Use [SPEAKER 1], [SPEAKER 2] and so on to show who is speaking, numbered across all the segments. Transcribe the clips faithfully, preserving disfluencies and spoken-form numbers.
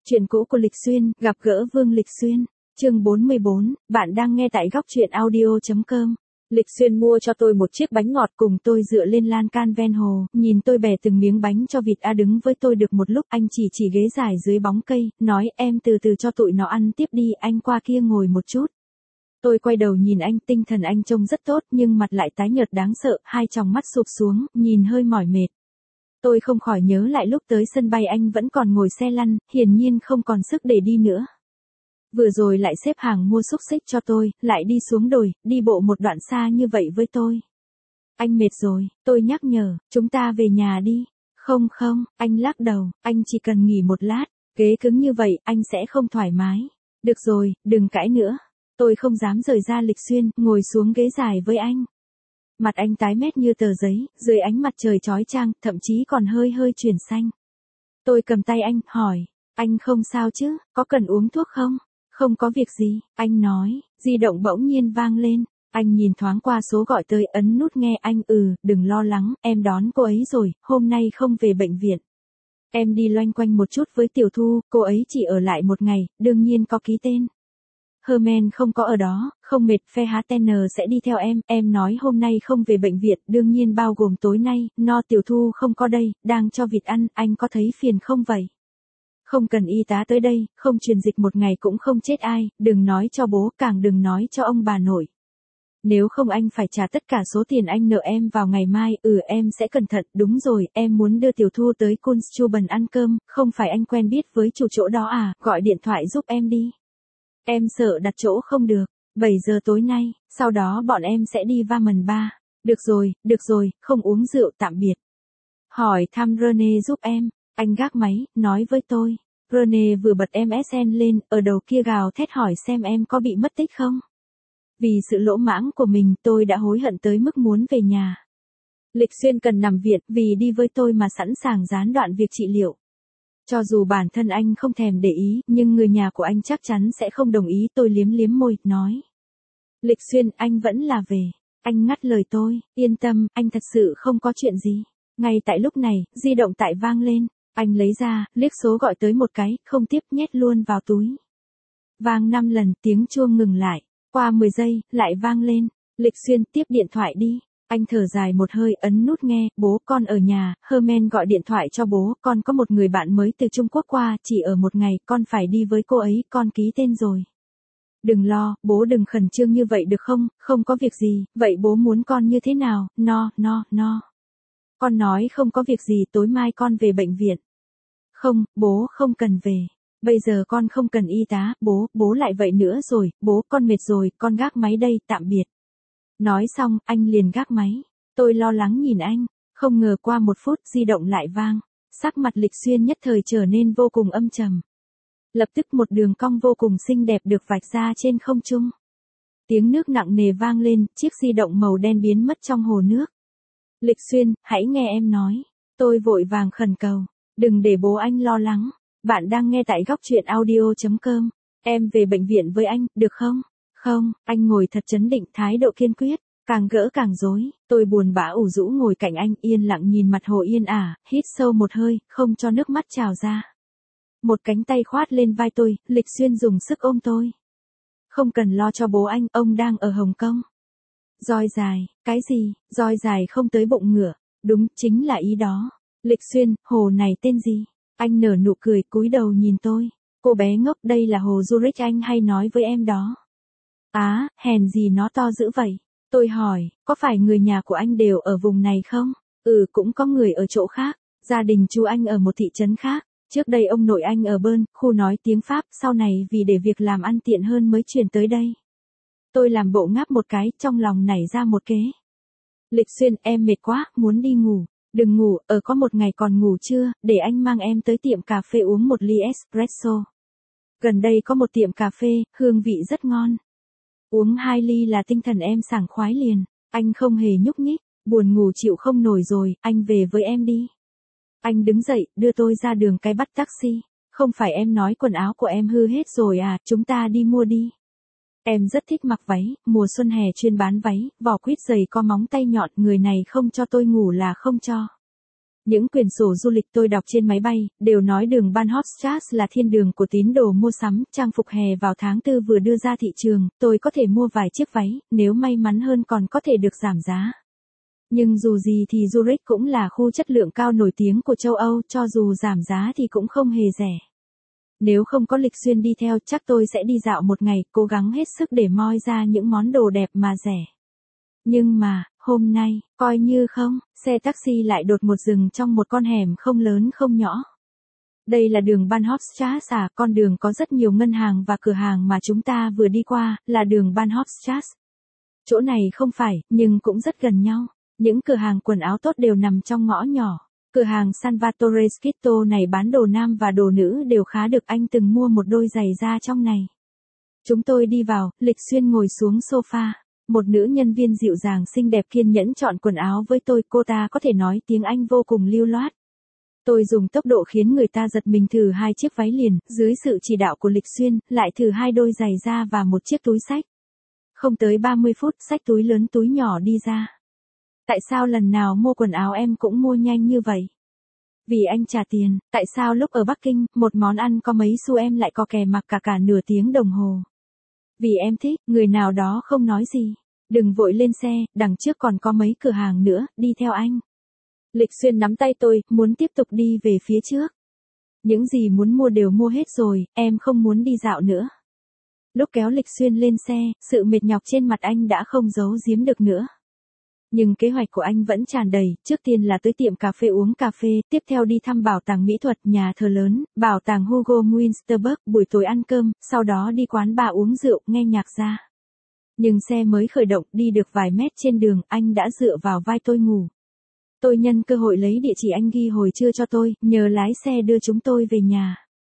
[SPEAKER 1] Chuyện cũ của Lịch Xuyên, gặp gỡ Vương Lịch Xuyên. Chương bốn mươi bốn, bạn đang nghe tại góc truyện audio chấm com. Lịch Xuyên mua cho tôi một chiếc bánh ngọt cùng tôi dựa lên lan can ven hồ, nhìn tôi bẻ từng miếng bánh cho vịt A đứng với tôi được một lúc, anh chỉ chỉ ghế dài dưới bóng cây, nói em từ từ cho tụi nó ăn tiếp đi, anh qua kia ngồi một chút. Tôi quay đầu nhìn anh, tinh thần anh trông rất tốt nhưng mặt lại tái nhợt đáng sợ, hai tròng mắt sụp xuống, nhìn hơi mỏi mệt. Tôi không khỏi nhớ lại lúc tới sân bay anh vẫn còn ngồi xe lăn, hiển nhiên không còn sức để đi nữa. Vừa rồi lại xếp hàng mua xúc xích cho tôi, lại đi xuống đồi, đi bộ một đoạn xa như vậy với tôi. Anh mệt rồi, tôi nhắc nhở, chúng ta về nhà đi. Không không, anh lắc đầu, anh chỉ cần nghỉ một lát, ghế cứng như vậy, anh sẽ không thoải mái. Được rồi, đừng cãi nữa. Tôi không dám rời ra Lịch Xuyên, ngồi xuống ghế dài với anh. Mặt anh tái mét như tờ giấy, dưới ánh mặt trời chói chang, thậm chí còn hơi hơi chuyển xanh. Tôi cầm tay anh, hỏi, anh không sao chứ, có cần uống thuốc không? Không có việc gì, anh nói, di động bỗng nhiên vang lên. Anh nhìn thoáng qua số gọi tới, ấn nút nghe, anh ừ, đừng lo lắng, em đón cô ấy rồi, hôm nay không về bệnh viện. Em đi loanh quanh một chút với Tiểu Thu, cô ấy chỉ ở lại một ngày, đương nhiên có ký tên. Herman không có ở đó, không mệt, Fehatener sẽ đi theo em, em nói hôm nay không về bệnh viện, đương nhiên bao gồm tối nay, no Tiểu Thu không có đây, đang cho vịt ăn, anh có thấy phiền không vậy? Không cần y tá tới đây, không truyền dịch một ngày cũng không chết ai, đừng nói cho bố, càng đừng nói cho ông bà nội. Nếu không anh phải trả tất cả số tiền anh nợ em vào ngày mai, ừ em sẽ cẩn thận, đúng rồi, em muốn đưa Tiểu Thu tới Kunststuben ăn cơm, không phải anh quen biết với chủ chỗ đó à, gọi điện thoại giúp em đi. Em sợ đặt chỗ không được, bảy giờ tối nay, sau đó bọn em sẽ đi Vamen Bar. Được rồi, được rồi, không uống rượu, tạm biệt. Hỏi thăm Rene giúp em, anh gác máy, nói với tôi. Rene vừa bật em ét en lên, ở đầu kia gào thét hỏi xem em có bị mất tích không. Vì sự lỗ mãng của mình tôi đã hối hận tới mức muốn về nhà. Lịch Xuyên cần nằm viện vì đi với tôi mà sẵn sàng gián đoạn việc trị liệu. Cho dù bản thân anh không thèm để ý, nhưng người nhà của anh chắc chắn sẽ không đồng ý, tôi liếm liếm môi, nói. Lịch Xuyên, anh vẫn là về. Anh ngắt lời tôi, yên tâm, anh thật sự không có chuyện gì. Ngay tại lúc này, di động tại vang lên. Anh lấy ra, liếc số gọi tới một cái, không tiếp, nhét luôn vào túi. Vang năm lần, tiếng chuông ngừng lại. Qua mười giây, lại vang lên. Lịch Xuyên, tiếp điện thoại đi. Anh thở dài một hơi, ấn nút nghe, bố con ở nhà, Herman gọi điện thoại cho bố, con có một người bạn mới từ Trung Quốc qua, chỉ ở một ngày, con phải đi với cô ấy, con ký tên rồi. Đừng lo, bố đừng khẩn trương như vậy được không, không có việc gì, vậy bố muốn con như thế nào, no, no, no. Con nói không có việc gì, tối mai con về bệnh viện. Không, bố không cần về. Bây giờ con không cần y tá, bố, bố lại vậy nữa rồi, bố con mệt rồi, con gác máy đây, tạm biệt. Nói xong, anh liền gác máy. Tôi lo lắng nhìn anh, không ngờ qua một phút di động lại vang. Sắc mặt Lịch Xuyên nhất thời trở nên vô cùng âm trầm. Lập tức một đường cong vô cùng xinh đẹp được vạch ra trên không trung. Tiếng nước nặng nề vang lên, chiếc di động màu đen biến mất trong hồ nước. Lịch Xuyên, hãy nghe em nói. Tôi vội vàng khẩn cầu. Đừng để bố anh lo lắng. Bạn đang nghe tại góc truyện audio chấm com. Em về bệnh viện với anh, được không? Không, anh ngồi thật trấn định, thái độ kiên quyết. Càng gỡ càng rối. Tôi buồn bã ủ rũ ngồi cạnh anh, yên lặng nhìn mặt hồ yên ả, hít sâu một hơi, không cho nước mắt trào ra. Một cánh tay khoát lên vai tôi, Lịch Xuyên dùng sức ôm tôi. Không cần lo cho bố anh, ông đang ở Hồng Kông. Roi dài, cái gì, roi dài không tới bụng ngựa. Đúng, chính là ý đó. Lịch Xuyên, hồ này tên gì? Anh nở nụ cười, cúi đầu nhìn tôi. Cô bé ngốc, đây là hồ Zurich anh hay nói với em đó. Á, à, hèn gì nó to dữ vậy? Tôi hỏi, có phải người nhà của anh đều ở vùng này không? Ừ, cũng có người ở chỗ khác. Gia đình chú anh ở một thị trấn khác. Trước đây ông nội anh ở Bern, khu nói tiếng Pháp, sau này vì để việc làm ăn tiện hơn mới chuyển tới đây. Tôi làm bộ ngáp một cái, trong lòng nảy ra một kế. Lịch Xuyên, em mệt quá, muốn đi ngủ. Đừng ngủ, ở có một ngày còn ngủ chưa, để anh mang em tới tiệm cà phê uống một ly espresso. Gần đây có một tiệm cà phê, hương vị rất ngon. Uống hai ly là tinh thần em sảng khoái liền. Anh không hề nhúc nhích, buồn ngủ chịu không nổi rồi, anh về với em đi. Anh đứng dậy, đưa tôi ra đường cái bắt taxi. Không phải em nói quần áo của em hư hết rồi à, chúng ta đi mua đi. Em rất thích mặc váy, mùa xuân hè chuyên bán váy, vỏ quýt dày có móng tay nhọn, người này không cho tôi ngủ là không cho. Những quyển sổ du lịch tôi đọc trên máy bay, đều nói đường Bahnhofstrasse là thiên đường của tín đồ mua sắm, trang phục hè vào tháng tư vừa đưa ra thị trường, tôi có thể mua vài chiếc váy, nếu may mắn hơn còn có thể được giảm giá. Nhưng dù gì thì Zurich cũng là khu chất lượng cao nổi tiếng của châu Âu, cho dù giảm giá thì cũng không hề rẻ. Nếu không có Lịch Xuyên đi theo chắc tôi sẽ đi dạo một ngày, cố gắng hết sức để moi ra những món đồ đẹp mà rẻ. Nhưng mà, hôm nay, coi như không, xe taxi lại đột ngột dừng trong một con hẻm không lớn không nhỏ. Đây là đường Bahnhofstrasse à, con đường có rất nhiều ngân hàng và cửa hàng mà chúng ta vừa đi qua, là đường Bahnhofstrasse. Chỗ này không phải, nhưng cũng rất gần nhau. Những cửa hàng quần áo tốt đều nằm trong ngõ nhỏ. Cửa hàng Salvatore Scitto này bán đồ nam và đồ nữ đều khá được, anh từng mua một đôi giày da trong này. Chúng tôi đi vào, Lịch Xuyên ngồi xuống sofa. Một nữ nhân viên dịu dàng xinh đẹp kiên nhẫn chọn quần áo với tôi, cô ta có thể nói tiếng Anh vô cùng lưu loát. Tôi dùng tốc độ khiến người ta giật mình thử hai chiếc váy liền, dưới sự chỉ đạo của Lịch Xuyên, lại thử hai đôi giày da và một chiếc túi xách. Không tới ba mươi phút, xách túi lớn túi nhỏ đi ra. Tại sao lần nào mua quần áo em cũng mua nhanh như vậy? Vì anh trả tiền. Tại sao lúc ở Bắc Kinh, một món ăn có mấy xu em lại có kè mặc cả cả nửa tiếng đồng hồ? Vì em thích, người nào đó không nói gì. Đừng vội lên xe, đằng trước còn có mấy cửa hàng nữa, đi theo anh. Lịch Xuyên nắm tay tôi, muốn tiếp tục đi về phía trước. Những gì muốn mua đều mua hết rồi, em không muốn đi dạo nữa. Lúc kéo Lịch Xuyên lên xe, sự mệt nhọc trên mặt anh đã không giấu giếm được nữa. Nhưng kế hoạch của anh vẫn tràn đầy, trước tiên là tới tiệm cà phê uống cà phê, tiếp theo đi thăm bảo tàng mỹ thuật, nhà thờ lớn, bảo tàng Hugo Münsterberg, buổi tối ăn cơm, sau đó đi quán bar uống rượu, nghe nhạc ra. Nhưng xe mới khởi động, đi được vài mét trên đường, anh đã dựa vào vai tôi ngủ. Tôi nhân cơ hội lấy địa chỉ anh ghi hồi trưa cho tôi, nhờ lái xe đưa chúng tôi về nhà.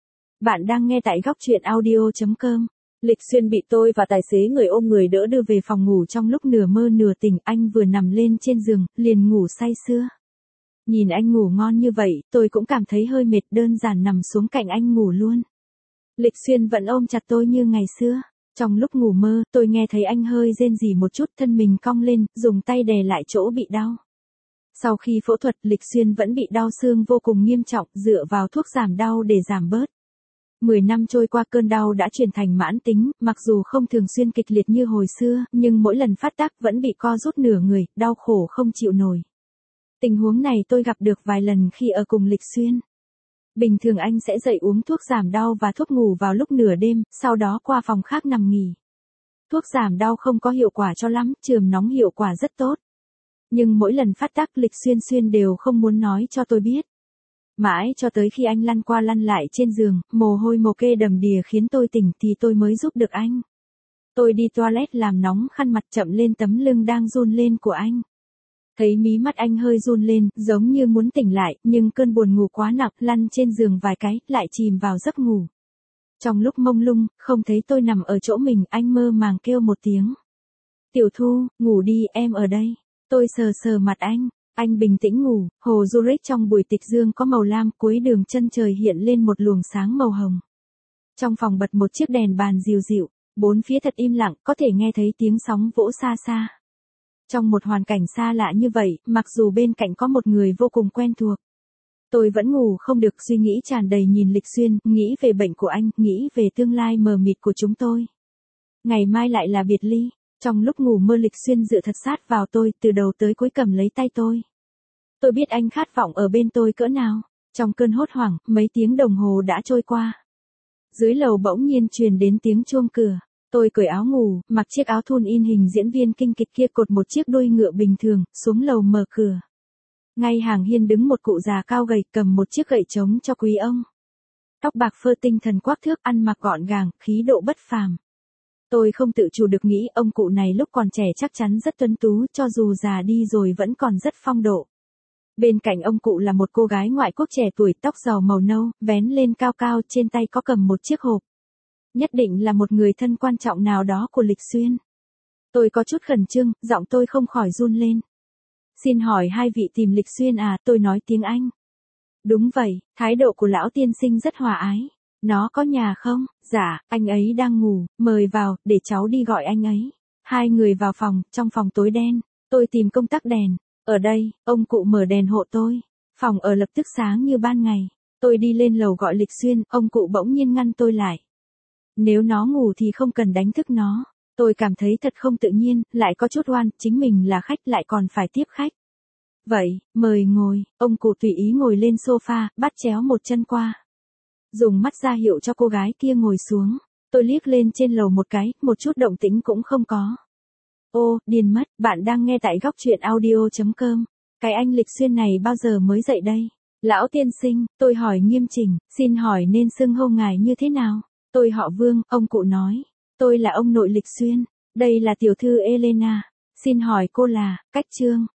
[SPEAKER 1] Bạn đang nghe tại góc truyện audio chấm com. Lịch Xuyên bị tôi và tài xế người ôm người đỡ đưa về phòng ngủ trong lúc nửa mơ nửa tỉnh, anh vừa nằm lên trên giường, liền ngủ say sưa. Nhìn anh ngủ ngon như vậy, tôi cũng cảm thấy hơi mệt, đơn giản nằm xuống cạnh anh ngủ luôn. Lịch Xuyên vẫn ôm chặt tôi như ngày xưa. Trong lúc ngủ mơ, tôi nghe thấy anh hơi rên rỉ một chút, thân mình cong lên, dùng tay đè lại chỗ bị đau. Sau khi phẫu thuật, Lịch Xuyên vẫn bị đau xương vô cùng nghiêm trọng, dựa vào thuốc giảm đau để giảm bớt. Mười năm trôi qua, cơn đau đã chuyển thành mãn tính, mặc dù không thường xuyên kịch liệt như hồi xưa, nhưng mỗi lần phát tác vẫn bị co rút nửa người, đau khổ không chịu nổi. Tình huống này tôi gặp được vài lần khi ở cùng Lịch Xuyên. Bình thường anh sẽ dậy uống thuốc giảm đau và thuốc ngủ vào lúc nửa đêm, sau đó qua phòng khác nằm nghỉ. Thuốc giảm đau không có hiệu quả cho lắm, chườm nóng hiệu quả rất tốt. Nhưng mỗi lần phát tác, Lịch Xuyên Xuyên đều không muốn nói cho tôi biết. Mãi cho tới khi anh lăn qua lăn lại trên giường, mồ hôi mồ kê đầm đìa khiến tôi tỉnh thì tôi mới giúp được anh. Tôi đi toilet làm nóng khăn mặt, chậm lên tấm lưng đang run lên của anh. Thấy mí mắt anh hơi run lên, giống như muốn tỉnh lại, nhưng cơn buồn ngủ quá nặng, lăn trên giường vài cái, lại chìm vào giấc ngủ. Trong lúc mông lung, không thấy tôi nằm ở chỗ mình, anh mơ màng kêu một tiếng. Tiểu Thu, ngủ đi, em ở đây. Tôi sờ sờ mặt anh. Anh bình tĩnh ngủ. Hồ Zurich trong buổi tịch dương có màu lam, cuối đường chân trời hiện lên một luồng sáng màu hồng. Trong phòng bật một chiếc đèn bàn dịu dịu, bốn phía thật im lặng, có thể nghe thấy tiếng sóng vỗ xa xa. Trong một hoàn cảnh xa lạ như vậy, mặc dù bên cạnh có một người vô cùng quen thuộc, tôi vẫn ngủ không được, suy nghĩ tràn đầy nhìn Lịch Xuyên, nghĩ về bệnh của anh, nghĩ về tương lai mờ mịt của chúng tôi. Ngày mai lại là biệt ly. Trong lúc ngủ mơ, Lịch Xuyên dựa thật sát vào tôi, từ đầu tới cuối cầm lấy tay tôi. Tôi biết anh khát vọng ở bên tôi cỡ nào. Trong cơn hốt hoảng, mấy tiếng đồng hồ đã trôi qua. Dưới lầu bỗng nhiên truyền đến tiếng chuông cửa. Tôi cởi áo ngủ, mặc chiếc áo thun in hình diễn viên kinh kịch kia, cột một chiếc đuôi ngựa bình thường, xuống lầu mở cửa. Ngay hàng hiên đứng một cụ già cao gầy, cầm một chiếc gậy trống cho quý ông. Tóc bạc phơ, tinh thần quắc thước, ăn mặc gọn gàng, khí độ bất phàm. Tôi không tự chủ được nghĩ ông cụ này lúc còn trẻ chắc chắn rất tuấn tú, cho dù già đi rồi vẫn còn rất phong độ. Bên cạnh ông cụ là một cô gái ngoại quốc trẻ tuổi, tóc ràu màu nâu, vén lên cao cao, trên tay có cầm một chiếc hộp. Nhất định là một người thân quan trọng nào đó của Lịch Xuyên. Tôi có chút khẩn trương, giọng tôi không khỏi run lên. Xin hỏi hai vị tìm Lịch Xuyên à, tôi nói tiếng Anh. Đúng vậy, thái độ của lão tiên sinh rất hòa ái. Nó có nhà không? Dạ, anh ấy đang ngủ, mời vào, để cháu đi gọi anh ấy. Hai người vào phòng, trong phòng tối đen, tôi tìm công tắc đèn. Ở đây, ông cụ mở đèn hộ tôi. Phòng ở lập tức sáng như ban ngày. Tôi đi lên lầu gọi Lịch Xuyên, ông cụ bỗng nhiên ngăn tôi lại. Nếu nó ngủ thì không cần đánh thức nó. Tôi cảm thấy thật không tự nhiên, lại có chút oan, chính mình là khách lại còn phải tiếp khách. Vậy, mời ngồi, ông cụ tùy ý ngồi lên sofa, bắt chéo một chân qua. Dùng mắt ra hiệu cho cô gái kia ngồi xuống. Tôi liếc lên trên lầu một cái, một chút động tĩnh cũng không có. Ô, điên mất, bạn đang nghe tại góc truyện audio.com. Cái anh Lịch Xuyên này bao giờ mới dậy đây? Lão tiên sinh, tôi hỏi nghiêm chỉnh, xin hỏi nên xưng hô ngài như thế nào? Tôi họ Vương, ông cụ nói. Tôi là ông nội Lịch Xuyên. Đây là tiểu thư Elena. Xin hỏi cô là, Cách Trương.